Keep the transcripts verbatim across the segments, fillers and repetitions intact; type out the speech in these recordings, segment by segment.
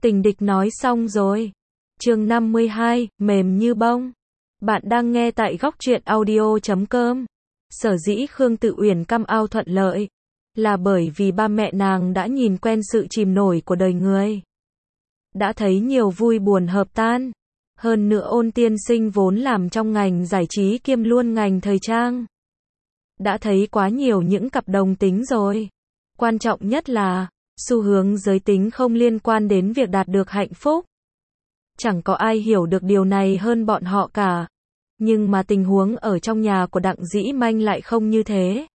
Tình địch nói xong rồi. Chương năm mươi hai, mềm như bông. Bạn đang nghe tại góc truyện audio chấm com. Sở dĩ Khương Tự Uyển come out thuận lợi, là bởi vì ba mẹ nàng đã nhìn quen sự chìm nổi của đời người. Đã thấy nhiều vui buồn hợp tan. Hơn nữa Ôn tiên sinh vốn làm trong ngành giải trí kiêm luôn ngành thời trang. Đã thấy quá nhiều những cặp đồng tính rồi. Quan trọng nhất là, xu hướng giới tính không liên quan đến việc đạt được hạnh phúc. Chẳng có ai hiểu được điều này hơn bọn họ cả. Nhưng mà tình huống ở trong nhà của Đặng Dĩ Manh lại không như thế.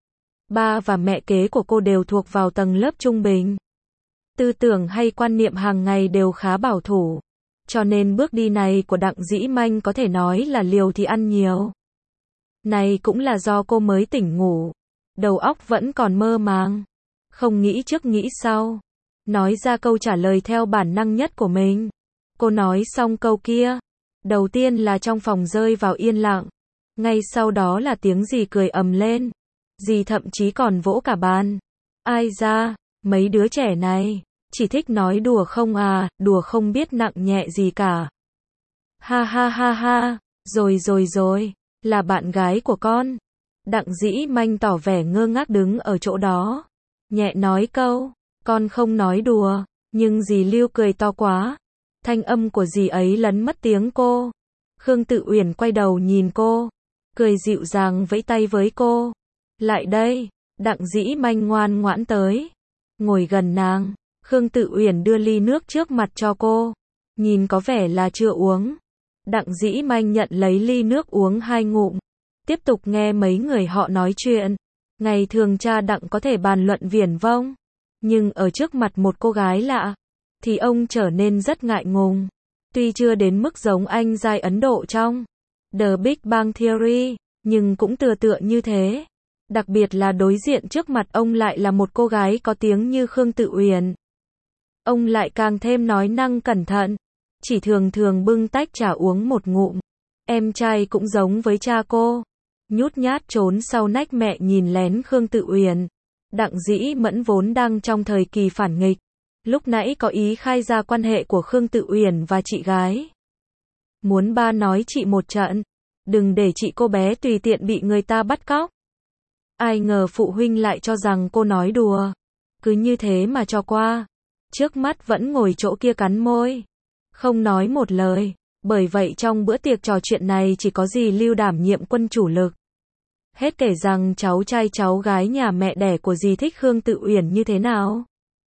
Ba và mẹ kế của cô đều thuộc vào tầng lớp trung bình. Tư tưởng hay quan niệm hàng ngày đều khá bảo thủ. Cho nên bước đi này của Đặng Dĩ Manh có thể nói là liều thì ăn nhiều. Này cũng là do cô mới tỉnh ngủ. Đầu óc vẫn còn mơ màng. Không nghĩ trước nghĩ sau. Nói ra câu trả lời theo bản năng nhất của mình. Cô nói xong câu kia. Đầu tiên là trong phòng rơi vào yên lặng. Ngay sau đó là tiếng dì cười ầm lên. Dì thậm chí còn vỗ cả bàn. Ai ra, mấy đứa trẻ này, chỉ thích nói đùa không à, đùa không biết nặng nhẹ gì cả. Ha ha ha ha, rồi rồi rồi, là bạn gái của con. Đặng Dĩ Manh tỏ vẻ ngơ ngác đứng ở chỗ đó. Nhẹ nói câu, con không nói đùa, nhưng dì Lưu cười to quá. Thanh âm của dì ấy lấn mất tiếng cô. Khương Tự Uyển quay đầu nhìn cô, cười dịu dàng vẫy tay với cô. Lại đây, Đặng Dĩ Manh ngoan ngoãn tới. Ngồi gần nàng, Khương Tự Uyển đưa ly nước trước mặt cho cô. Nhìn có vẻ là chưa uống. Đặng Dĩ Manh nhận lấy ly nước uống hai ngụm. Tiếp tục nghe mấy người họ nói chuyện. Ngày thường cha Đặng có thể bàn luận viển vông. Nhưng ở trước mặt một cô gái lạ, thì ông trở nên rất ngại ngùng. Tuy chưa đến mức giống anh giai Ấn Độ trong The Big Bang Theory, nhưng cũng tựa tựa như thế. Đặc biệt là đối diện trước mặt ông lại là một cô gái có tiếng như Khương Tự Uyển. Ông lại càng thêm nói năng cẩn thận. Chỉ thường thường bưng tách trà uống một ngụm. Em trai cũng giống với cha cô. Nhút nhát trốn sau nách mẹ nhìn lén Khương Tự Uyển. Đặng Dĩ Mẫn vốn đang trong thời kỳ phản nghịch. Lúc nãy có ý khai ra quan hệ của Khương Tự Uyển và chị gái. Muốn ba nói chị một trận. Đừng để chị cô bé tùy tiện bị người ta bắt cóc. Ai ngờ phụ huynh lại cho rằng cô nói đùa. Cứ như thế mà cho qua. Trước mắt vẫn ngồi chỗ kia cắn môi. Không nói một lời. Bởi vậy trong bữa tiệc trò chuyện này chỉ có dì Lưu đảm nhiệm quân chủ lực. Hết kể rằng cháu trai cháu gái nhà mẹ đẻ của dì thích Khương Tự Uyển như thế nào.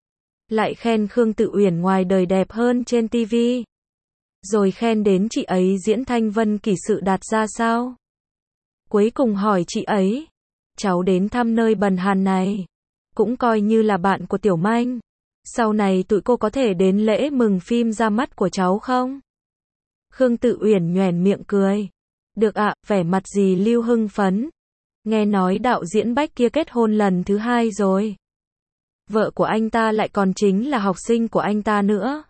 Lại khen Khương Tự Uyển ngoài đời đẹp hơn trên tivi. Rồi khen đến chị ấy diễn thanh vân kỷ sự đạt ra sao. Cuối cùng hỏi chị ấy. Cháu đến thăm nơi bần hàn này. Cũng coi như là bạn của Tiểu Manh. Sau này tụi cô có thể đến lễ mừng phim ra mắt của cháu không? Khương Tự Uyển nhoẻn miệng cười. Được ạ, vẻ mặt dì Lưu hưng phấn. Nghe nói đạo diễn Bách kia kết hôn lần thứ hai rồi. Vợ của anh ta lại còn chính là học sinh của anh ta nữa.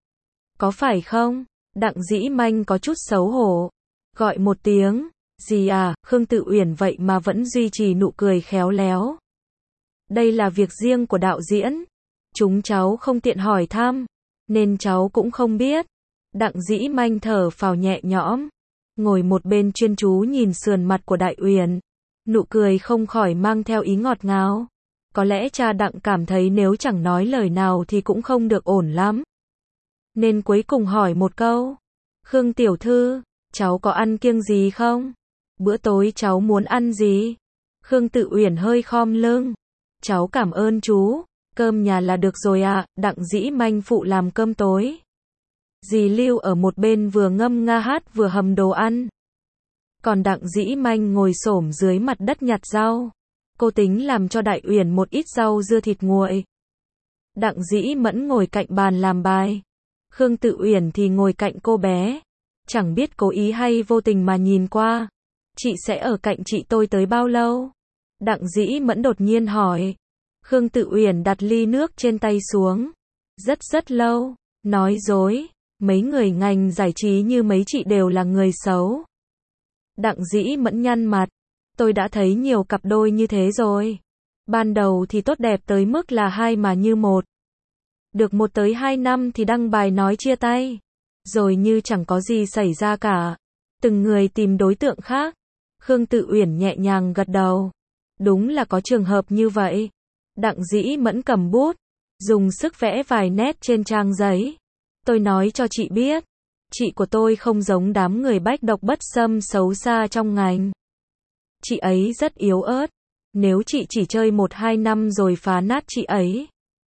Có phải không? Đặng Dĩ Manh có chút xấu hổ. Gọi một tiếng. Dì à, Khương Tự Uyển vậy mà vẫn duy trì nụ cười khéo léo. Đây là việc riêng của đạo diễn. Chúng cháu không tiện hỏi thăm. Nên cháu cũng không biết. Đặng Dĩ Manh thở phào nhẹ nhõm. Ngồi một bên chuyên chú nhìn sườn mặt của Đại Uyển. Nụ cười không khỏi mang theo ý ngọt ngào. Có lẽ cha Đặng cảm thấy nếu chẳng nói lời nào thì cũng không được ổn lắm. Nên cuối cùng hỏi một câu. Khương tiểu thư, cháu có ăn kiêng gì không? Bữa tối cháu muốn ăn gì? Khương Tự Uyển hơi khom lưng. Cháu cảm ơn chú. Cơm nhà là được rồi ạ. Đặng Dĩ Manh phụ làm cơm tối. Dì Lưu ở một bên vừa ngâm nga hát vừa hầm đồ ăn. Còn Đặng Dĩ Manh ngồi xổm dưới mặt đất nhặt rau. Cô tính làm cho Đại Uyển một ít rau dưa thịt nguội. Đặng Dĩ Mẫn ngồi cạnh bàn làm bài. Khương Tự Uyển thì ngồi cạnh cô bé. Chẳng biết cố ý hay vô tình mà nhìn qua. Chị sẽ ở cạnh chị tôi tới bao lâu? Đặng Dĩ Mẫn đột nhiên hỏi. Khương Tự Uyển đặt ly nước trên tay xuống. Rất rất lâu. Nói dối. Mấy người ngành giải trí như mấy chị đều là người xấu. Đặng Dĩ Mẫn nhăn mặt. Tôi đã thấy nhiều cặp đôi như thế rồi. Ban đầu thì tốt đẹp tới mức là hai mà như một. Được một tới hai năm thì đăng bài nói chia tay. Rồi như chẳng có gì xảy ra cả. Từng người tìm đối tượng khác. Khương Tự Uyển nhẹ nhàng gật đầu. Đúng là có trường hợp như vậy. Đặng Dĩ Mẫn cầm bút, dùng sức vẽ vài nét trên trang giấy. Tôi nói cho chị biết, chị của tôi không giống đám người bách độc bất xâm xấu xa trong ngành. Chị ấy rất yếu ớt. Nếu chị chỉ chơi một hai năm rồi phá nát chị ấy,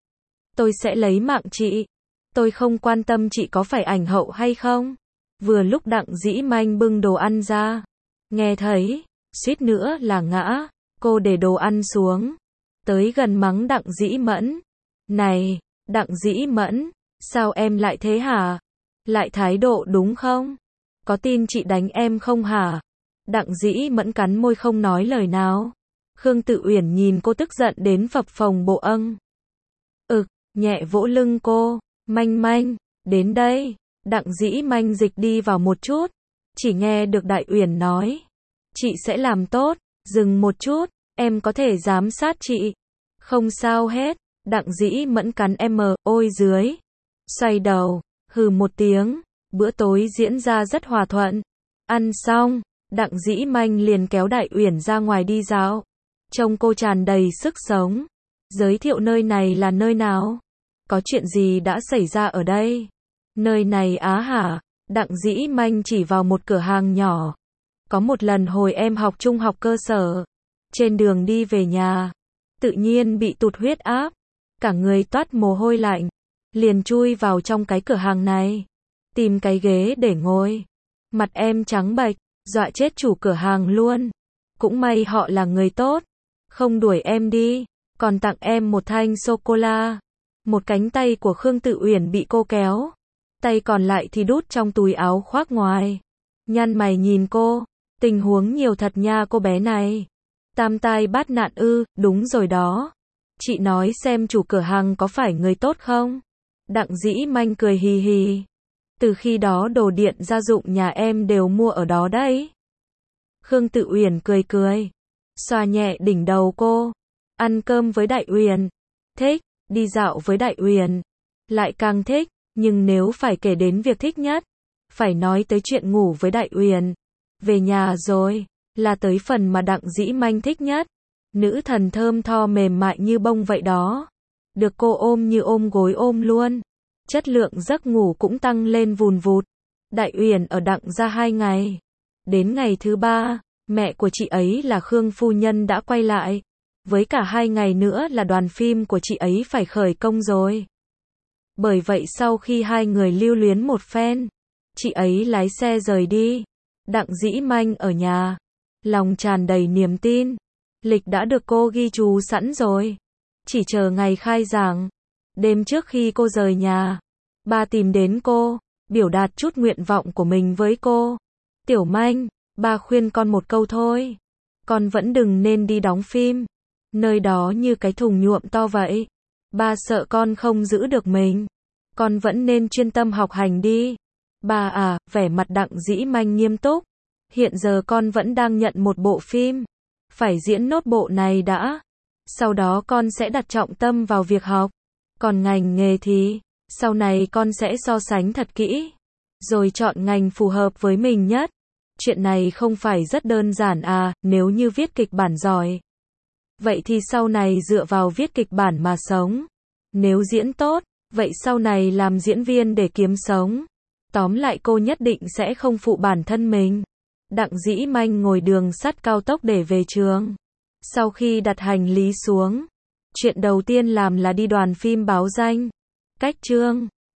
tôi sẽ lấy mạng chị. Tôi không quan tâm chị có phải ảnh hậu hay không. Vừa lúc Đặng Dĩ Manh bưng đồ ăn ra, nghe thấy, suýt nữa là ngã. Cô để đồ ăn xuống, tới gần mắng Đặng Dĩ Mẫn. Này, Đặng Dĩ Mẫn, sao em lại thế hả? Lại thái độ đúng không? Có tin chị đánh em không hả? Đặng Dĩ Mẫn cắn môi không nói lời nào. Khương Tự Uyển nhìn cô tức giận đến phập phồng bộ âng. Ực, nhẹ vỗ lưng cô. Manh Manh, đến đây. Đặng Dĩ Manh dịch đi vào một chút. Chỉ nghe được Đại Uyển nói. Chị sẽ làm tốt. Dừng một chút, em có thể giám sát chị. Không sao hết. Đặng Dĩ Mẫn cắn em mờ, ôi dưới. Xoay đầu, hừ một tiếng. Bữa tối diễn ra rất hòa thuận. Ăn xong, Đặng Dĩ Manh liền kéo Đại Uyển ra ngoài đi dạo. Trông cô tràn đầy sức sống. Giới thiệu nơi này là nơi nào? Có chuyện gì đã xảy ra ở đây? Nơi này á hả? Đặng Dĩ Manh chỉ vào một cửa hàng nhỏ. Có một lần hồi em học trung học cơ sở, trên đường đi về nhà, tự nhiên bị tụt huyết áp, cả người toát mồ hôi lạnh, liền chui vào trong cái cửa hàng này, tìm cái ghế để ngồi. Mặt em trắng bệch, dọa chết chủ cửa hàng luôn. Cũng may họ là người tốt, không đuổi em đi, còn tặng em một thanh sô-cô-la. Một cánh tay của Khương Tự Uyển bị cô kéo, tay còn lại thì đút trong túi áo khoác ngoài. Nhăn mày nhìn cô, tình huống nhiều thật nha cô bé này. Tam tai bát nạn ư, đúng rồi đó. Chị nói xem chủ cửa hàng có phải người tốt không? Đặng Dĩ Manh cười hì hì. Từ khi đó đồ điện gia dụng nhà em đều mua ở đó đấy. Khương Tự Uyển cười cười, xoa nhẹ đỉnh đầu cô. Ăn cơm với Đại Uyển, thích. Đi dạo với Đại Uyển, lại càng thích. Nhưng nếu phải kể đến việc thích nhất, phải nói tới chuyện ngủ với Đại Uyển. Về nhà rồi, là tới phần mà Đặng Dĩ Manh thích nhất. Nữ thần thơm tho mềm mại như bông vậy đó. Được cô ôm như ôm gối ôm luôn. Chất lượng giấc ngủ cũng tăng lên vùn vụt. Đại Uyển ở Đặng gia hai ngày. Đến ngày thứ ba, mẹ của chị ấy là Khương phu nhân đã quay lại. Với cả hai ngày nữa là đoàn phim của chị ấy phải khởi công rồi. Bởi vậy sau khi hai người lưu luyến một phen, chị ấy lái xe rời đi. Đặng Dĩ Manh ở nhà, lòng tràn đầy niềm tin. Lịch đã được cô ghi chú sẵn rồi, chỉ chờ ngày khai giảng. Đêm trước khi cô rời nhà, ba tìm đến cô, biểu đạt chút nguyện vọng của mình với cô. Tiểu Manh, ba khuyên con một câu thôi. Con vẫn đừng nên đi đóng phim. Nơi đó như cái thùng nhuộm to vậy. Ba sợ con không giữ được mình. Con vẫn nên chuyên tâm học hành đi. Ba à, vẻ mặt Đặng Dĩ Manh nghiêm túc. Hiện giờ con vẫn đang nhận một bộ phim. Phải diễn nốt bộ này đã. Sau đó con sẽ đặt trọng tâm vào việc học. Còn ngành nghề thì, sau này con sẽ so sánh thật kỹ. Rồi chọn ngành phù hợp với mình nhất. Chuyện này không phải rất đơn giản à, nếu như viết kịch bản giỏi. Vậy thì sau này dựa vào viết kịch bản mà sống. Nếu diễn tốt, vậy sau này làm diễn viên để kiếm sống. Tóm lại cô nhất định sẽ không phụ bản thân mình. Đặng Dĩ Manh ngồi đường sắt cao tốc để về trường. Sau khi đặt hành lý xuống, chuyện đầu tiên làm là đi đoàn phim báo danh. Cách chương